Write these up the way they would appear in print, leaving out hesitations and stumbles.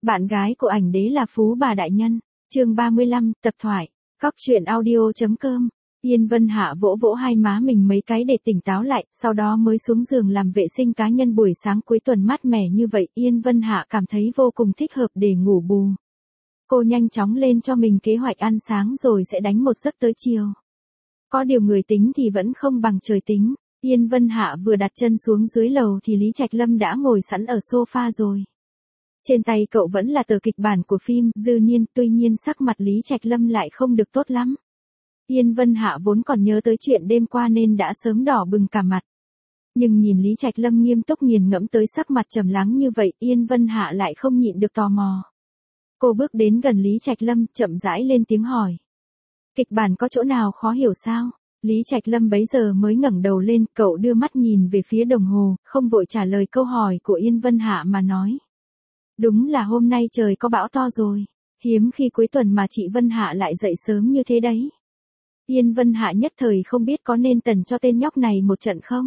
Bạn gái của ảnh đế là phú bà đại nhân. Chương 35, tập thoại. Cóc truyện audio.com. Yên Vân Hạ vỗ vỗ hai má mình mấy cái để tỉnh táo lại, sau đó mới xuống giường làm vệ sinh cá nhân. Buổi sáng cuối tuần mát mẻ như vậy, Yên Vân Hạ cảm thấy vô cùng thích hợp để ngủ bù. Cô nhanh chóng lên cho mình kế hoạch ăn sáng rồi sẽ đánh một giấc tới chiều. Có điều người tính thì vẫn không bằng trời tính. Yên Vân Hạ vừa đặt chân xuống dưới lầu thì Lý Trạch Lâm đã ngồi sẵn ở sofa rồi. Trên tay cậu vẫn là tờ kịch bản của phim Dư Niên, tuy nhiên sắc mặt Lý Trạch Lâm lại không được tốt lắm. Yên Vân Hạ vốn còn nhớ tới chuyện đêm qua nên đã sớm đỏ bừng cả mặt. Nhưng nhìn Lý Trạch Lâm nghiêm túc nghiền ngẫm tới sắc mặt trầm lắng như vậy, Yên Vân Hạ lại không nhịn được tò mò. Cô bước đến gần Lý Trạch Lâm, chậm rãi lên tiếng hỏi. Kịch bản có chỗ nào khó hiểu sao? Lý Trạch Lâm bấy giờ mới ngẩng đầu lên, cậu đưa mắt nhìn về phía đồng hồ, không vội trả lời câu hỏi của Yên Vân Hạ mà nói. Đúng là hôm nay trời có bão to rồi, hiếm khi cuối tuần mà chị Vân Hạ lại dậy sớm như thế đấy. Yên Vân Hạ nhất thời không biết có nên tần cho tên nhóc này một trận không?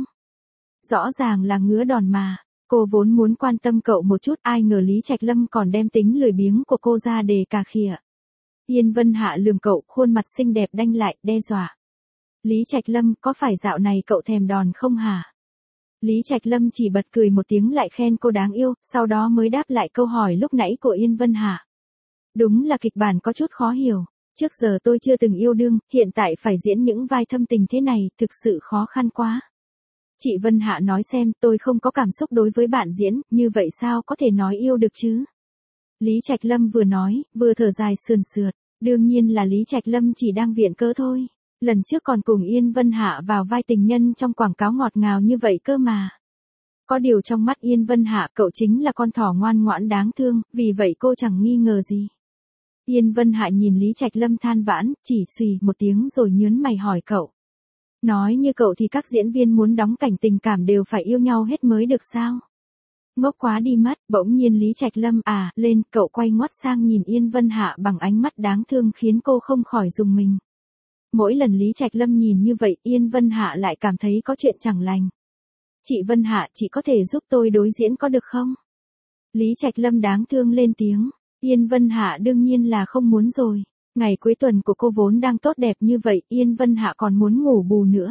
Rõ ràng là ngứa đòn mà, cô vốn muốn quan tâm cậu một chút, ai ngờ Lý Trạch Lâm còn đem tính lười biếng của cô ra để cà khịa. Yên Vân Hạ lườm cậu, khuôn mặt xinh đẹp đanh lại, đe dọa. Lý Trạch Lâm, có phải dạo này cậu thèm đòn không hả? Lý Trạch Lâm chỉ bật cười một tiếng lại khen cô đáng yêu, sau đó mới đáp lại câu hỏi lúc nãy của Yên Vân Hạ. Đúng là kịch bản có chút khó hiểu, trước giờ tôi chưa từng yêu đương, hiện tại phải diễn những vai thâm tình thế này, thực sự khó khăn quá. Chị Vân Hạ nói xem, tôi không có cảm xúc đối với bạn diễn, như vậy sao có thể nói yêu được chứ? Lý Trạch Lâm vừa nói, vừa thở dài sườn sượt, đương nhiên là Lý Trạch Lâm chỉ đang viện cớ thôi. Lần trước còn cùng Yên Vân Hạ vào vai tình nhân trong quảng cáo ngọt ngào như vậy cơ mà. Có điều trong mắt Yên Vân Hạ cậu chính là con thỏ ngoan ngoãn đáng thương, vì vậy cô chẳng nghi ngờ gì. Yên Vân Hạ nhìn Lý Trạch Lâm than vãn, chỉ xùy một tiếng rồi nhớn mày hỏi cậu. Nói như cậu thì các diễn viên muốn đóng cảnh tình cảm đều phải yêu nhau hết mới được sao? Ngốc quá đi mất, bỗng nhiên Lý Trạch Lâm lên, cậu quay ngoắt sang nhìn Yên Vân Hạ bằng ánh mắt đáng thương khiến cô không khỏi rùng mình. Mỗi lần Lý Trạch Lâm nhìn như vậy, Yên Vân Hạ lại cảm thấy có chuyện chẳng lành. Chị Vân Hạ, chị có thể giúp tôi đối diễn có được không? Lý Trạch Lâm đáng thương lên tiếng. Yên Vân Hạ đương nhiên là không muốn rồi. Ngày cuối tuần của cô vốn đang tốt đẹp như vậy, Yên Vân Hạ còn muốn ngủ bù nữa.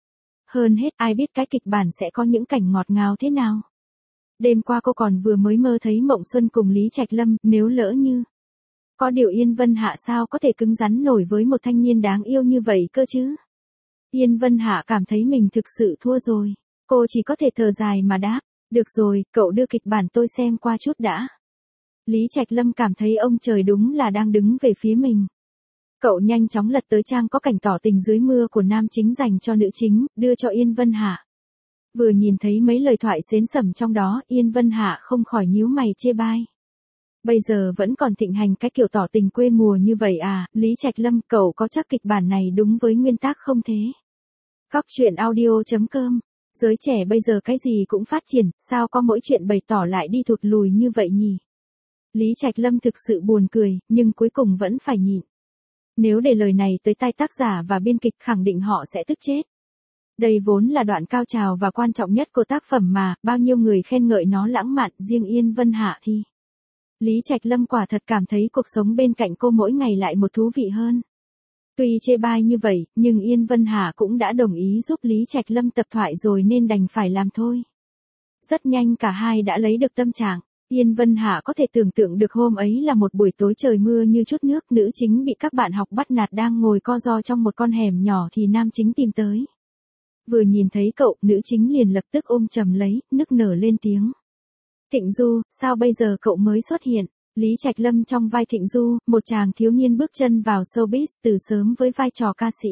Hơn hết, ai biết cái kịch bản sẽ có những cảnh ngọt ngào thế nào. Đêm qua cô còn vừa mới mơ thấy mộng xuân cùng Lý Trạch Lâm, nếu lỡ như. Có điều Yên Vân Hạ sao có thể cứng rắn nổi với một thanh niên đáng yêu như vậy cơ chứ? Yên Vân Hạ cảm thấy mình thực sự thua rồi. Cô chỉ có thể thở dài mà đáp. Được rồi, cậu đưa kịch bản tôi xem qua chút đã. Lý Trạch Lâm cảm thấy ông trời đúng là đang đứng về phía mình. Cậu nhanh chóng lật tới trang có cảnh tỏ tình dưới mưa của nam chính dành cho nữ chính, đưa cho Yên Vân Hạ. Vừa nhìn thấy mấy lời thoại xến xẩm trong đó, Yên Vân Hạ không khỏi nhíu mày chê bai. Bây giờ vẫn còn thịnh hành cái kiểu tỏ tình quê mùa như vậy à? Lý Trạch Lâm, cậu có chắc kịch bản này đúng với nguyên tắc không thế? Cóc truyện audio.com. Giới trẻ bây giờ cái gì cũng phát triển, sao có mỗi chuyện bày tỏ lại đi thụt lùi như vậy nhỉ? Lý Trạch Lâm thực sự buồn cười, nhưng cuối cùng vẫn phải nhịn. Nếu để lời này tới tai tác giả và biên kịch khẳng định họ sẽ tức chết. Đây vốn là đoạn cao trào và quan trọng nhất của tác phẩm mà, bao nhiêu người khen ngợi nó lãng mạn, riêng Yên Vân Hạ thì. Lý Trạch Lâm quả thật cảm thấy cuộc sống bên cạnh cô mỗi ngày lại một thú vị hơn. Tuy chê bai như vậy, nhưng Yên Vân Hạ cũng đã đồng ý giúp Lý Trạch Lâm tập thoại rồi nên đành phải làm thôi. Rất nhanh cả hai đã lấy được tâm trạng. Yên Vân Hạ có thể tưởng tượng được hôm ấy là một buổi tối trời mưa như chút nước, nữ chính bị các bạn học bắt nạt đang ngồi co ro trong một con hẻm nhỏ thì nam chính tìm tới. Vừa nhìn thấy cậu, nữ chính liền lập tức ôm chầm lấy, nức nở lên tiếng. Thịnh Du, sao bây giờ cậu mới xuất hiện? Lý Trạch Lâm trong vai Thịnh Du, một chàng thiếu niên bước chân vào showbiz từ sớm với vai trò ca sĩ.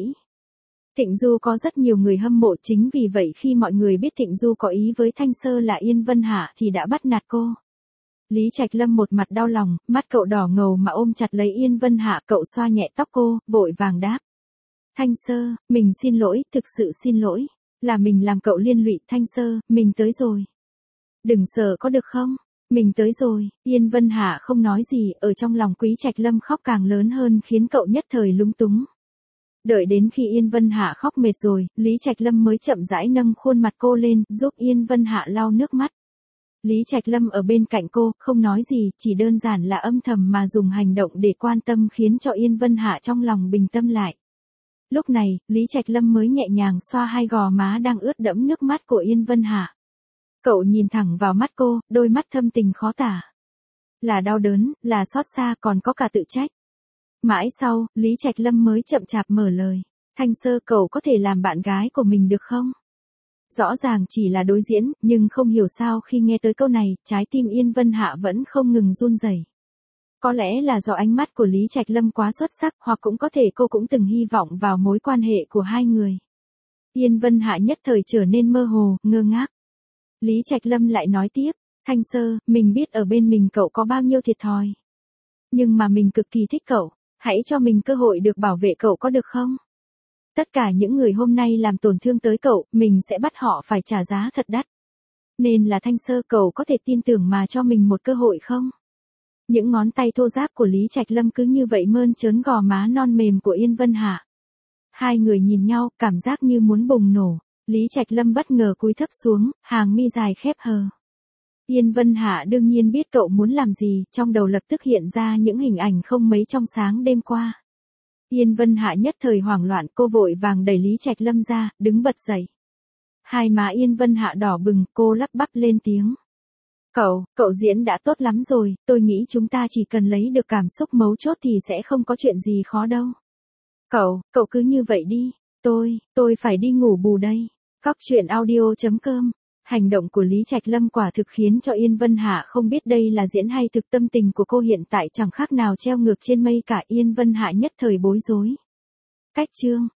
Thịnh Du có rất nhiều người hâm mộ, chính vì vậy khi mọi người biết Thịnh Du có ý với Thanh Sơ là Yên Vân Hạ thì đã bắt nạt cô. Lý Trạch Lâm một mặt đau lòng, mắt cậu đỏ ngầu mà ôm chặt lấy Yên Vân Hạ, cậu xoa nhẹ tóc cô, vội vàng đáp. Thanh Sơ, mình xin lỗi, thực sự xin lỗi. Là mình làm cậu liên lụy. Thanh Sơ, mình tới rồi. Đừng sợ có được không? Mình tới rồi. Yên Vân Hạ không nói gì, ở trong lòng Quý Trạch Lâm khóc càng lớn hơn khiến cậu nhất thời lúng túng. Đợi đến khi Yên Vân Hạ khóc mệt rồi, Lý Trạch Lâm mới chậm rãi nâng khuôn mặt cô lên, giúp Yên Vân Hạ lau nước mắt. Lý Trạch Lâm ở bên cạnh cô, không nói gì, chỉ đơn giản là âm thầm mà dùng hành động để quan tâm khiến cho Yên Vân Hạ trong lòng bình tâm lại. Lúc này, Lý Trạch Lâm mới nhẹ nhàng xoa hai gò má đang ướt đẫm nước mắt của Yên Vân Hạ. Cậu nhìn thẳng vào mắt cô, đôi mắt thâm tình khó tả. Là đau đớn, là xót xa, còn có cả tự trách. Mãi sau, Lý Trạch Lâm mới chậm chạp mở lời. Thanh Sơ, cậu có thể làm bạn gái của mình được không? Rõ ràng chỉ là đối diễn, nhưng không hiểu sao khi nghe tới câu này, trái tim Yên Vân Hạ vẫn không ngừng run rẩy. Có lẽ là do ánh mắt của Lý Trạch Lâm quá xuất sắc, hoặc cũng có thể cô cũng từng hy vọng vào mối quan hệ của hai người. Yên Vân Hạ nhất thời trở nên mơ hồ, ngơ ngác. Lý Trạch Lâm lại nói tiếp, Thanh Sơ, mình biết ở bên mình cậu có bao nhiêu thiệt thòi. Nhưng mà mình cực kỳ thích cậu, hãy cho mình cơ hội được bảo vệ cậu có được không? Tất cả những người hôm nay làm tổn thương tới cậu, mình sẽ bắt họ phải trả giá thật đắt. Nên là Thanh Sơ, cậu có thể tin tưởng mà cho mình một cơ hội không? Những ngón tay thô ráp của Lý Trạch Lâm cứ như vậy mơn trớn gò má non mềm của Yên Vân Hạ. Hai người nhìn nhau, cảm giác như muốn bùng nổ. Lý Trạch Lâm bất ngờ cúi thấp xuống, hàng mi dài khép hờ. Yên Vân Hạ đương nhiên biết cậu muốn làm gì, trong đầu lập tức hiện ra những hình ảnh không mấy trong sáng đêm qua. Yên Vân Hạ nhất thời hoảng loạn, cô vội vàng đẩy Lý Trạch Lâm ra, đứng bật dậy. Hai má Yên Vân Hạ đỏ bừng, cô lắp bắp lên tiếng. Cậu diễn đã tốt lắm rồi, tôi nghĩ chúng ta chỉ cần lấy được cảm xúc mấu chốt thì sẽ không có chuyện gì khó đâu. Cậu cứ như vậy đi, tôi phải đi ngủ bù đây. Cóc truyện audio.com. Hành động của Lý Trạch Lâm quả thực khiến cho Yên Vân Hạ không biết đây là diễn hay thực, tâm tình của cô hiện tại chẳng khác nào treo ngược trên mây cả. Yên Vân Hạ nhất thời bối rối. Cách chương